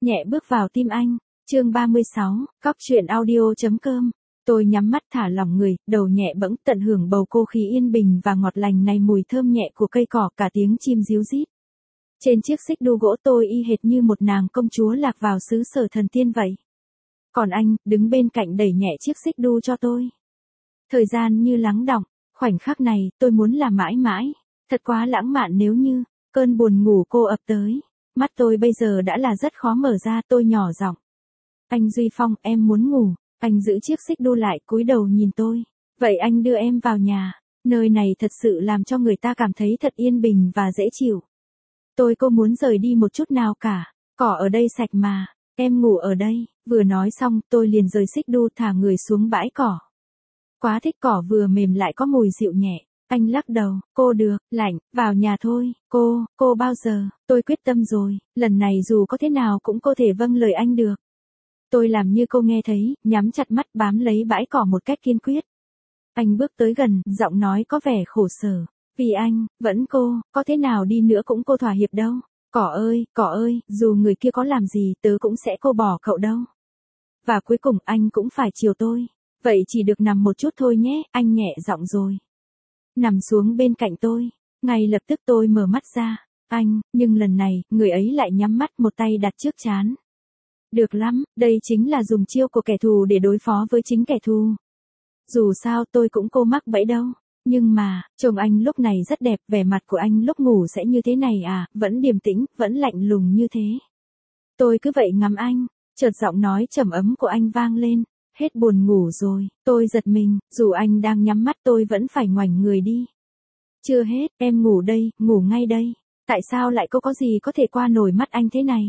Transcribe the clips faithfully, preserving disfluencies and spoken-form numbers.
nhẹ bước vào tim anh. Chương ba mươi sáu, Cóc truyện audio.com. Tôi nhắm mắt thả lỏng người, đầu nhẹ bẫng, tận hưởng bầu không khí yên bình và ngọt lành này, mùi thơm nhẹ của cây cỏ, cả tiếng chim ríu rít. Trên chiếc xích đu gỗ tôi y hệt như một nàng công chúa lạc vào xứ sở thần tiên vậy. Còn anh, đứng bên cạnh đẩy nhẹ chiếc xích đu cho tôi. Thời gian như lắng đọng, khoảnh khắc này, tôi muốn là mãi mãi. Thật quá lãng mạn nếu như, cơn buồn ngủ cô ập tới. Mắt tôi bây giờ đã là rất khó mở ra, tôi nhỏ giọng. Anh Duy Phong, em muốn ngủ. Anh giữ chiếc xích đu lại, cúi đầu nhìn tôi. Vậy anh đưa em vào nhà. Nơi này thật sự làm cho người ta cảm thấy thật yên bình và dễ chịu. Tôi cô muốn rời đi một chút nào cả. Cỏ ở đây sạch mà. Em ngủ ở đây. Vừa nói xong, tôi liền rời xích đu thả người xuống bãi cỏ. Quá thích cỏ vừa mềm lại có mùi dịu nhẹ. Anh lắc đầu, cô được, lạnh, vào nhà thôi, cô, cô bao giờ, tôi quyết tâm rồi, lần này dù có thế nào cũng có thể vâng lời anh được. Tôi làm như cô nghe thấy, nhắm chặt mắt bám lấy bãi cỏ một cách kiên quyết. Anh bước tới gần, giọng nói có vẻ khổ sở. Vì anh, vẫn cô, có thế nào đi nữa cũng cô thỏa hiệp đâu. Cỏ ơi, cỏ ơi, dù người kia có làm gì tớ cũng sẽ cô bỏ cậu đâu. Và cuối cùng anh cũng phải chiều tôi. Vậy chỉ được nằm một chút thôi nhé, anh nhẹ giọng rồi. Nằm xuống bên cạnh tôi. Ngay lập tức tôi mở mắt ra. Anh, nhưng lần này, người ấy lại nhắm mắt, một tay đặt trước trán. Được lắm, đây chính là dùng chiêu của kẻ thù để đối phó với chính kẻ thù. Dù sao tôi cũng cô mắc bẫy đâu. Nhưng mà, chồng anh lúc này rất đẹp, vẻ mặt của anh lúc ngủ sẽ như thế này à, vẫn điềm tĩnh, vẫn lạnh lùng như thế. Tôi cứ vậy ngắm anh, chợt giọng nói trầm ấm của anh vang lên. Hết buồn ngủ rồi, tôi giật mình, dù anh đang nhắm mắt tôi vẫn phải ngoảnh người đi. Chưa hết, em ngủ đây, ngủ ngay đây. Tại sao lại cô có gì có thể qua nổi mắt anh thế này?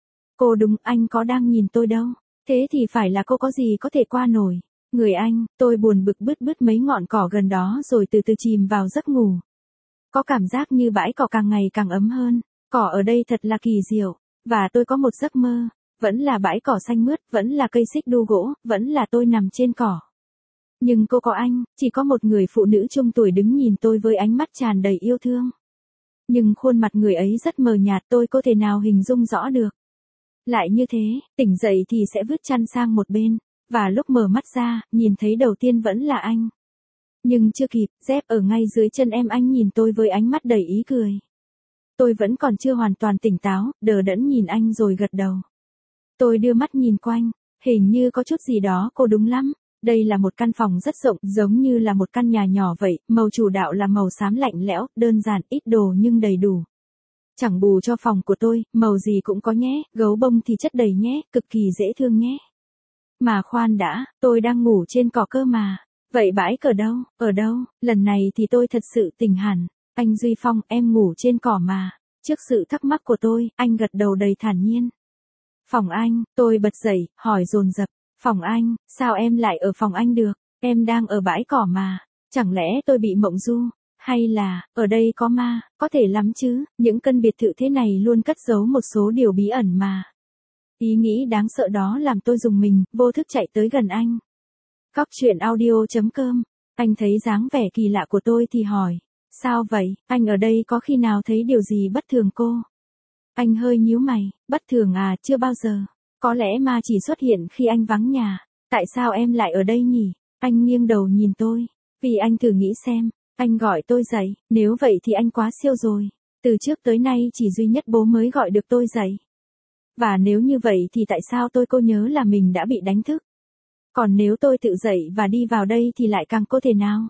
Cô đúng, anh có đang nhìn tôi đâu. Thế thì phải là cô có gì có thể qua nổi. Người anh, tôi buồn bực bứt bứt mấy ngọn cỏ gần đó rồi từ từ chìm vào giấc ngủ. Có cảm giác như bãi cỏ càng ngày càng ấm hơn. Cỏ ở đây thật là kỳ diệu. Và tôi có một giấc mơ. Vẫn là bãi cỏ xanh mướt, vẫn là cây xích đu gỗ, vẫn là tôi nằm trên cỏ. Nhưng cô có anh, chỉ có một người phụ nữ trung tuổi đứng nhìn tôi với ánh mắt tràn đầy yêu thương. Nhưng khuôn mặt người ấy rất mờ nhạt, tôi có thể nào hình dung rõ được. Lại như thế, tỉnh dậy thì sẽ vứt chăn sang một bên, và lúc mở mắt ra, nhìn thấy đầu tiên vẫn là anh. Nhưng chưa kịp, dép ở ngay dưới chân em, anh nhìn tôi với ánh mắt đầy ý cười. Tôi vẫn còn chưa hoàn toàn tỉnh táo, đờ đẫn nhìn anh rồi gật đầu. Tôi đưa mắt nhìn quanh, hình như có chút gì đó cô đúng lắm. Đây là một căn phòng rất rộng, giống như là một căn nhà nhỏ vậy, màu chủ đạo là màu xám lạnh lẽo, đơn giản, ít đồ nhưng đầy đủ. Chẳng bù cho phòng của tôi, màu gì cũng có nhé, gấu bông thì chất đầy nhé, cực kỳ dễ thương nhé. Mà khoan đã, tôi đang ngủ trên cỏ cơ mà. Vậy bãi cỏ đâu, ở đâu, lần này thì tôi thật sự tỉnh hẳn. Anh Duy Phong, em ngủ trên cỏ mà. Trước sự thắc mắc của tôi, anh gật đầu đầy thản nhiên. Phòng anh, tôi bật dậy, hỏi dồn dập. Phòng anh, sao em lại ở phòng anh được? Em đang ở bãi cỏ mà. Chẳng lẽ tôi bị mộng du? Hay là, ở đây có ma? Có thể lắm chứ, những căn biệt thự thế này luôn cất giấu một số điều bí ẩn mà. Ý nghĩ đáng sợ đó làm tôi rùng mình, vô thức chạy tới gần anh. Cóc truyện audio.com. Anh thấy dáng vẻ kỳ lạ của tôi thì hỏi. Sao vậy, anh ở đây có khi nào thấy điều gì bất thường cô? Anh hơi nhíu mày, bất thường à, chưa bao giờ. Có lẽ ma chỉ xuất hiện khi anh vắng nhà. Tại sao em lại ở đây nhỉ? Anh nghiêng đầu nhìn tôi. Vì anh thử nghĩ xem, anh gọi tôi dậy, nếu vậy thì anh quá siêu rồi. Từ trước tới nay chỉ duy nhất bố mới gọi được tôi dậy. Và nếu như vậy thì tại sao tôi cô nhớ là mình đã bị đánh thức? Còn nếu tôi tự dậy và đi vào đây thì lại càng có thể nào?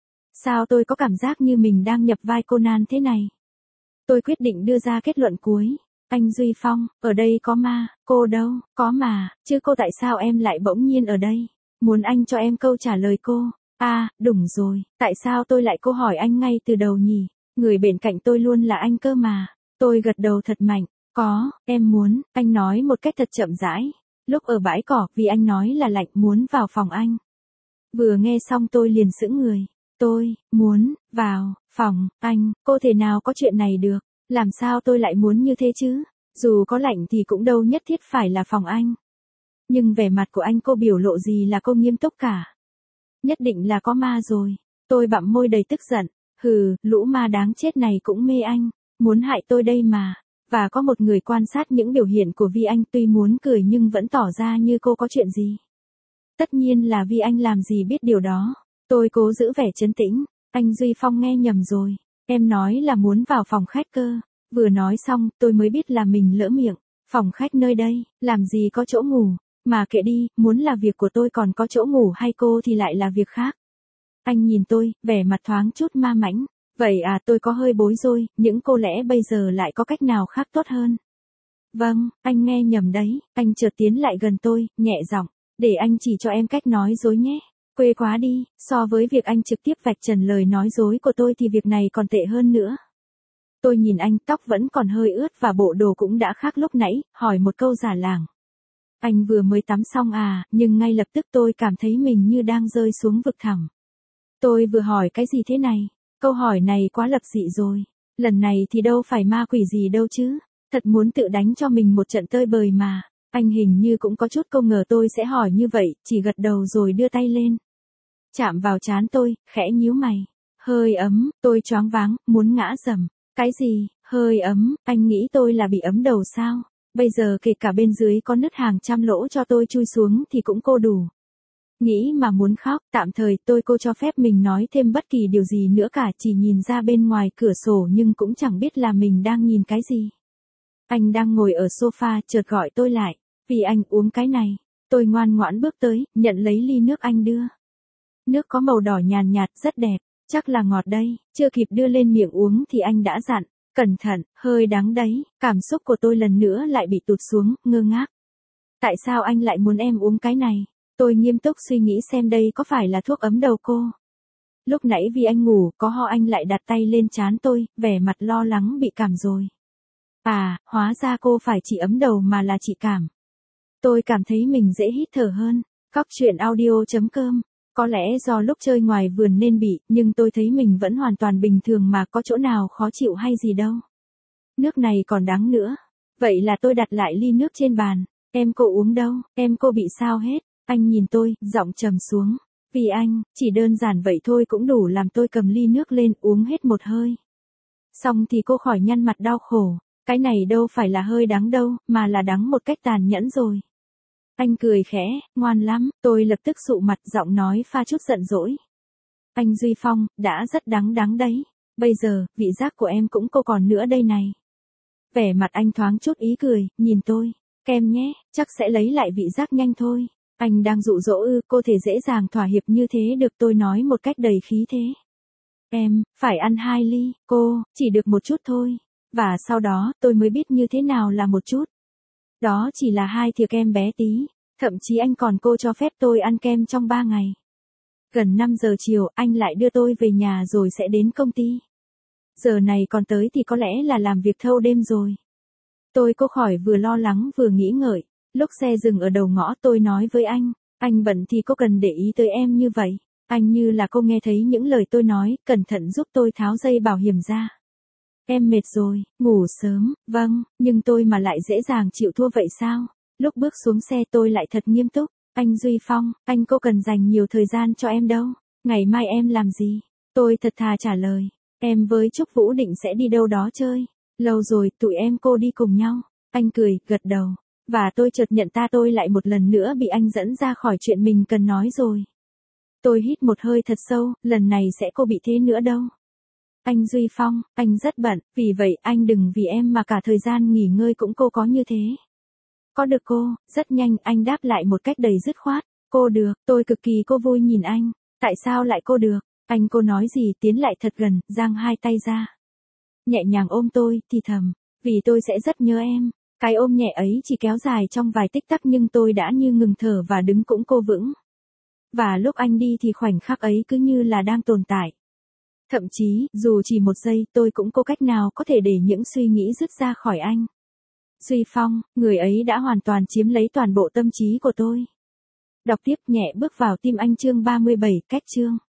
Sao tôi có cảm giác như mình đang nhập vai Conan thế này? Tôi quyết định đưa ra kết luận cuối. Anh Duy Phong, ở đây có ma, cô đâu, có mà, chứ cô tại sao em lại bỗng nhiên ở đây? Muốn anh cho em câu trả lời cô. À, đúng rồi, tại sao tôi lại cô hỏi anh ngay từ đầu nhỉ? Người bên cạnh tôi luôn là anh cơ mà. Tôi gật đầu thật mạnh. Có, em muốn, anh nói một cách thật chậm rãi. Lúc ở bãi cỏ, vì anh nói là lạnh, muốn vào phòng anh. Vừa nghe xong tôi liền sững người. Tôi, muốn, vào, phòng, anh, cô thể nào có chuyện này được? Làm sao tôi lại muốn như thế chứ? Dù có lạnh thì cũng đâu nhất thiết phải là phòng anh. Nhưng vẻ mặt của anh cô biểu lộ gì là cô nghiêm túc cả. Nhất định là có ma rồi. Tôi bặm môi đầy tức giận. Hừ, lũ ma đáng chết này cũng mê anh. Muốn hại tôi đây mà. Và có một người quan sát những biểu hiện của Vi Anh tuy muốn cười nhưng vẫn tỏ ra như cô có chuyện gì. Tất nhiên là Vi Anh làm gì biết điều đó. Tôi cố giữ vẻ trấn tĩnh. Anh Duy Phong nghe nhầm rồi. Em nói là muốn vào phòng khách cơ. Vừa nói xong tôi mới biết là mình lỡ miệng. Phòng khách nơi đây, làm gì có chỗ ngủ. Mà kệ đi, muốn là việc của tôi còn có chỗ ngủ hay cô thì lại là việc khác. Anh nhìn tôi, vẻ mặt thoáng chút ma mãnh. Vậy à, tôi có hơi bối rối, những cô lẽ bây giờ lại có cách nào khác tốt hơn. Vâng, anh nghe nhầm đấy. Anh chợt tiến lại gần tôi, nhẹ giọng. Để anh chỉ cho em cách nói dối nhé. Quê quá đi, so với việc anh trực tiếp vạch trần lời nói dối của tôi thì việc này còn tệ hơn nữa. Tôi nhìn anh, tóc vẫn còn hơi ướt và bộ đồ cũng đã khác lúc nãy, hỏi một câu giả làng. Anh vừa mới tắm xong à, nhưng ngay lập tức tôi cảm thấy mình như đang rơi xuống vực thẳm. Tôi vừa hỏi cái gì thế này? Câu hỏi này quá lập dị rồi. Lần này thì đâu phải ma quỷ gì đâu chứ. Thật muốn tự đánh cho mình một trận tơi bời mà. Anh hình như cũng có chút không ngờ tôi sẽ hỏi như vậy, chỉ gật đầu rồi đưa tay lên. Chạm vào trán tôi, khẽ nhíu mày. Hơi ấm, tôi choáng váng, muốn ngã rầm. Cái gì, hơi ấm, anh nghĩ tôi là bị ấm đầu sao? Bây giờ kể cả bên dưới có nứt hàng trăm lỗ cho tôi chui xuống thì cũng cô đủ. Nghĩ mà muốn khóc, tạm thời tôi cô cho phép mình nói thêm bất kỳ điều gì nữa cả, chỉ nhìn ra bên ngoài cửa sổ nhưng cũng chẳng biết là mình đang nhìn cái gì. Anh đang ngồi ở sofa chợt gọi tôi lại, vì anh uống cái này. Tôi ngoan ngoãn bước tới, nhận lấy ly nước anh đưa. Nước có màu đỏ nhàn nhạt, rất đẹp, chắc là ngọt đây, chưa kịp đưa lên miệng uống thì anh đã dặn, cẩn thận, hơi đắng đấy, cảm xúc của tôi lần nữa lại bị tụt xuống, ngơ ngác. Tại sao anh lại muốn em uống cái này? Tôi nghiêm túc suy nghĩ xem đây có phải là thuốc ấm đầu cô. Lúc nãy vì anh ngủ, có ho anh lại đặt tay lên trán tôi, vẻ mặt lo lắng bị cảm rồi. À, hóa ra cô phải chỉ ấm đầu mà là chỉ cảm. Tôi cảm thấy mình dễ hít thở hơn. Cóc truyện audio chấm com. Có lẽ do lúc chơi ngoài vườn nên bị, nhưng tôi thấy mình vẫn hoàn toàn bình thường mà, có chỗ nào khó chịu hay gì đâu. Nước này còn đắng nữa. Vậy là tôi đặt lại ly nước trên bàn. Em cô uống đâu, em cô bị sao hết? Anh nhìn tôi, giọng trầm xuống. Vì anh, chỉ đơn giản vậy thôi cũng đủ làm tôi cầm ly nước lên uống hết một hơi. Xong thì cô khỏi nhăn mặt đau khổ. Cái này đâu phải là hơi đắng đâu, mà là đắng một cách tàn nhẫn rồi. Anh cười khẽ, ngoan lắm, tôi lập tức sụ mặt, giọng nói pha chút giận dỗi. Anh Duy Phong, đã rất đắng đắng đấy. Bây giờ, vị giác của em cũng cô còn nữa đây này. Vẻ mặt anh thoáng chút ý cười, nhìn tôi. Kem nhé, chắc sẽ lấy lại vị giác nhanh thôi. Anh đang dụ dỗ ư, cô thể dễ dàng thỏa hiệp như thế được, tôi nói một cách đầy khí thế. Em, phải ăn hai ly, cô, chỉ được một chút thôi. Và sau đó, tôi mới biết như thế nào là một chút. Đó chỉ là hai thìa kem bé tí. Thậm chí anh còn cô cho phép tôi ăn kem trong ba ngày. Gần năm giờ chiều, anh lại đưa tôi về nhà rồi sẽ đến công ty. Giờ này còn tới thì có lẽ là làm việc thâu đêm rồi. Tôi cô khỏi vừa lo lắng vừa nghĩ ngợi. Lúc xe dừng ở đầu ngõ tôi nói với anh, anh bận thì cô cần để ý tới em như vậy. Anh như là cô nghe thấy những lời tôi nói, cẩn thận giúp tôi tháo dây bảo hiểm ra. Em mệt rồi, ngủ sớm, vâng, nhưng tôi mà lại dễ dàng chịu thua vậy sao? Lúc bước xuống xe tôi lại thật nghiêm túc. Anh Duy Phong, anh cô cần dành nhiều thời gian cho em đâu. Ngày mai em làm gì? Tôi thật thà trả lời. Em với Trúc Vũ định sẽ đi đâu đó chơi. Lâu rồi, tụi em cô đi cùng nhau. Anh cười, gật đầu. Và tôi chợt nhận ta tôi lại một lần nữa bị anh dẫn ra khỏi chuyện mình cần nói rồi. Tôi hít một hơi thật sâu, lần này sẽ cô bị thế nữa đâu. Anh Duy Phong, anh rất bận, vì vậy anh đừng vì em mà cả thời gian nghỉ ngơi cũng cô có như thế. Có được cô, rất nhanh anh đáp lại một cách đầy dứt khoát. Cô được, tôi cực kỳ cô vui nhìn anh. Tại sao lại cô được? Anh cô nói gì tiến lại thật gần, giang hai tay ra. Nhẹ nhàng ôm tôi, thì thầm. Vì tôi sẽ rất nhớ em. Cái ôm nhẹ ấy chỉ kéo dài trong vài tích tắc nhưng tôi đã như ngừng thở và đứng cũng cô vững. Và lúc anh đi thì khoảnh khắc ấy cứ như là đang tồn tại. Thậm chí, dù chỉ một giây tôi cũng có cách nào có thể để những suy nghĩ dứt ra khỏi anh. Duy Phong, người ấy đã hoàn toàn chiếm lấy toàn bộ tâm trí của tôi. Đọc tiếp nhẹ bước vào tim anh chương ba mươi bảy, cách chương.